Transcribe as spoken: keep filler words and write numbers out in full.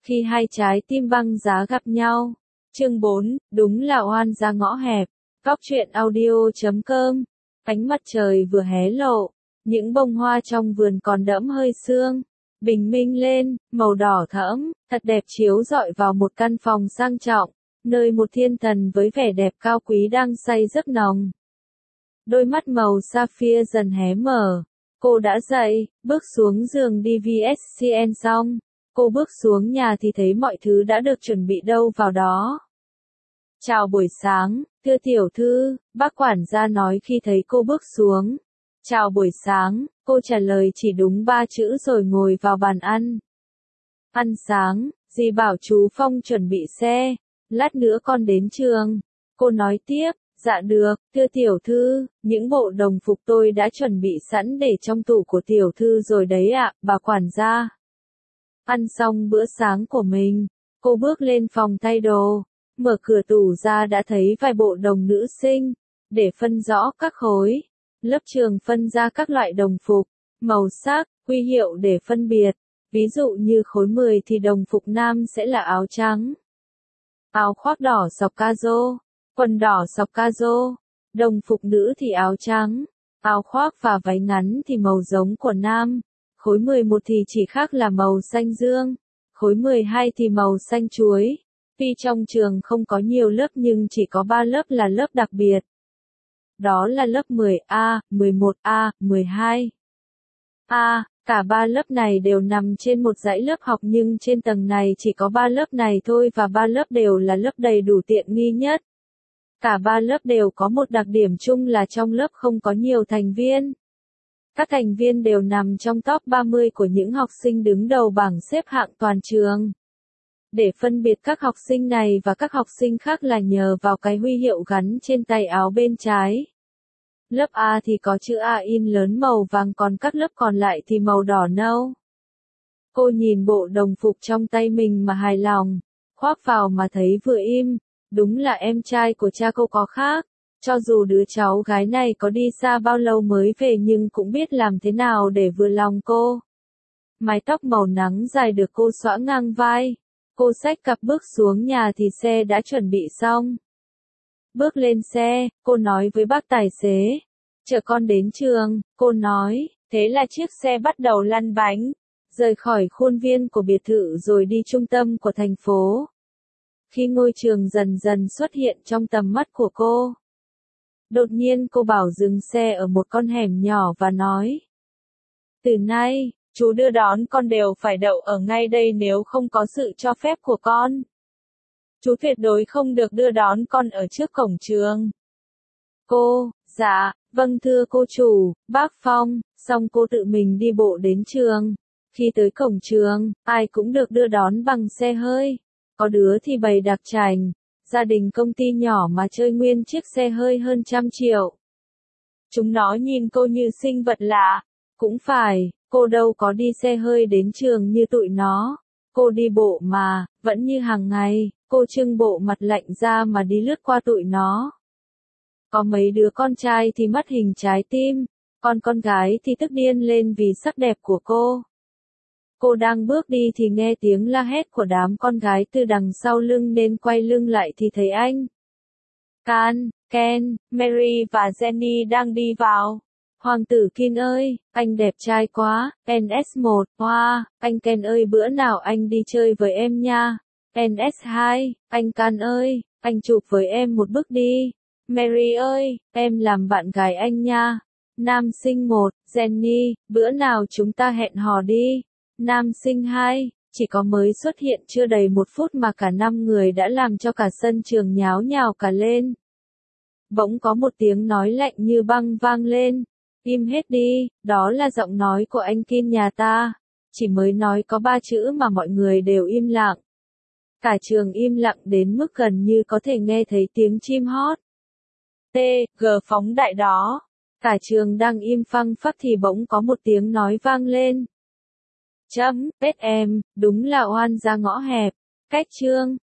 Khi hai trái tim băng giá gặp nhau. Chương bốn, đúng là oan gia ngõ hẹp. Góc truyện audio chấm com. Ánh mặt trời vừa hé lộ, những bông hoa trong vườn còn đẫm hơi sương, bình minh lên, màu đỏ thẫm, thật đẹp chiếu rọi vào một căn phòng sang trọng, nơi một thiên thần với vẻ đẹp cao quý đang say giấc nồng. Đôi mắt màu sapphire dần hé mở, cô đã dậy, bước xuống giường đi vê ét xê en xong, cô bước xuống nhà thì thấy mọi thứ đã được chuẩn bị đâu vào đó. Chào buổi sáng, thưa tiểu thư, bác quản gia nói khi thấy cô bước xuống. Chào buổi sáng, cô trả lời chỉ đúng ba chữ rồi ngồi vào bàn ăn. Ăn sáng, dì bảo chú Phong chuẩn bị xe, lát nữa con đến trường. Cô nói tiếp, dạ được, thưa tiểu thư, những bộ đồng phục tôi đã chuẩn bị sẵn để trong tủ của tiểu thư rồi đấy ạ, bà quản gia. Ăn xong bữa sáng của mình, cô bước lên phòng thay đồ, mở cửa tủ ra đã thấy vài bộ đồng nữ sinh, để phân rõ các khối. Lớp trường phân ra các loại đồng phục, màu sắc, huy hiệu để phân biệt. Ví dụ như khối mười thì đồng phục nam sẽ là áo trắng, áo khoác đỏ sọc ca-rô, quần đỏ sọc ca-rô. Đồng phục nữ thì áo trắng, áo khoác và váy ngắn thì màu giống của nam. Khối mười một thì chỉ khác là màu xanh dương, khối mười hai thì màu xanh chuối. Tuy trong trường không có nhiều lớp nhưng chỉ có ba lớp là lớp đặc biệt. Đó là lớp mười A, mười một A, mười hai A. Cả ba lớp này đều nằm trên một dãy lớp học nhưng trên tầng này chỉ có ba lớp này thôi và ba lớp đều là lớp đầy đủ tiện nghi nhất. Cả ba lớp đều có một đặc điểm chung là trong lớp không có nhiều thành viên. Các thành viên đều nằm trong top ba mươi của những học sinh đứng đầu bảng xếp hạng toàn trường. Để phân biệt các học sinh này và các học sinh khác là nhờ vào cái huy hiệu gắn trên tay áo bên trái. Lớp A thì có chữ A in lớn màu vàng còn các lớp còn lại thì màu đỏ nâu. Cô nhìn bộ đồng phục trong tay mình mà hài lòng, khoác vào mà thấy vừa im, đúng là em trai của cha cô có khác. Cho dù đứa cháu gái này có đi xa bao lâu mới về nhưng cũng biết làm thế nào để vừa lòng cô. Mái tóc màu nắng dài được cô xõa ngang vai. Cô xách cặp bước xuống nhà thì xe đã chuẩn bị xong. Bước lên xe, cô nói với bác tài xế, chở con đến trường, cô nói, thế là chiếc xe bắt đầu lăn bánh, rời khỏi khuôn viên của biệt thự rồi đi trung tâm của thành phố. Khi ngôi trường dần dần xuất hiện trong tầm mắt của cô, đột nhiên cô bảo dừng xe ở một con hẻm nhỏ và nói, từ nay, chú đưa đón con đều phải đậu ở ngay đây nếu không có sự cho phép của con. Chú tuyệt đối không được đưa đón con ở trước cổng trường. Cô, dạ, vâng thưa cô chủ, bác Phong, xong cô tự mình đi bộ đến trường. Khi tới cổng trường, ai cũng được đưa đón bằng xe hơi. Có đứa thì bày đặc chành, gia đình công ty nhỏ mà chơi nguyên chiếc xe hơi hơn trăm triệu. Chúng nó nhìn cô như sinh vật lạ. Cũng phải, cô đâu có đi xe hơi đến trường như tụi nó. Cô đi bộ mà, vẫn như hàng ngày, cô trưng bộ mặt lạnh ra mà đi lướt qua tụi nó. Có mấy đứa con trai thì mất hình trái tim, còn con gái thì tức điên lên vì sắc đẹp của cô. Cô đang bước đi thì nghe tiếng la hét của đám con gái từ đằng sau lưng nên quay lưng lại thì thấy anh Can, Ken, Mary và Jenny đang đi vào. Hoàng tử Kin ơi, anh đẹp trai quá, en ét một, hoa, anh Ken ơi bữa nào anh đi chơi với em nha. en ét hai, anh Can ơi, anh chụp với em một bức đi. Mary ơi, em làm bạn gái anh nha. Nam sinh một, Jenny, bữa nào chúng ta hẹn hò đi. Nam sinh hai, chỉ có mới xuất hiện chưa đầy một phút mà cả năm người đã làm cho cả sân trường nháo nhào cả lên. Bỗng có một tiếng nói lạnh như băng vang lên. Im hết đi, đó là giọng nói của anh Kin nhà ta. Chỉ mới nói có ba chữ mà mọi người đều im lặng. Cả trường im lặng đến mức gần như có thể nghe thấy tiếng chim hót. T, G phóng đại đó. Cả trường đang im phăng phắc thì bỗng có một tiếng nói vang lên. Chấm, pết em, đúng là oan gia ngõ hẹp. Cách chương.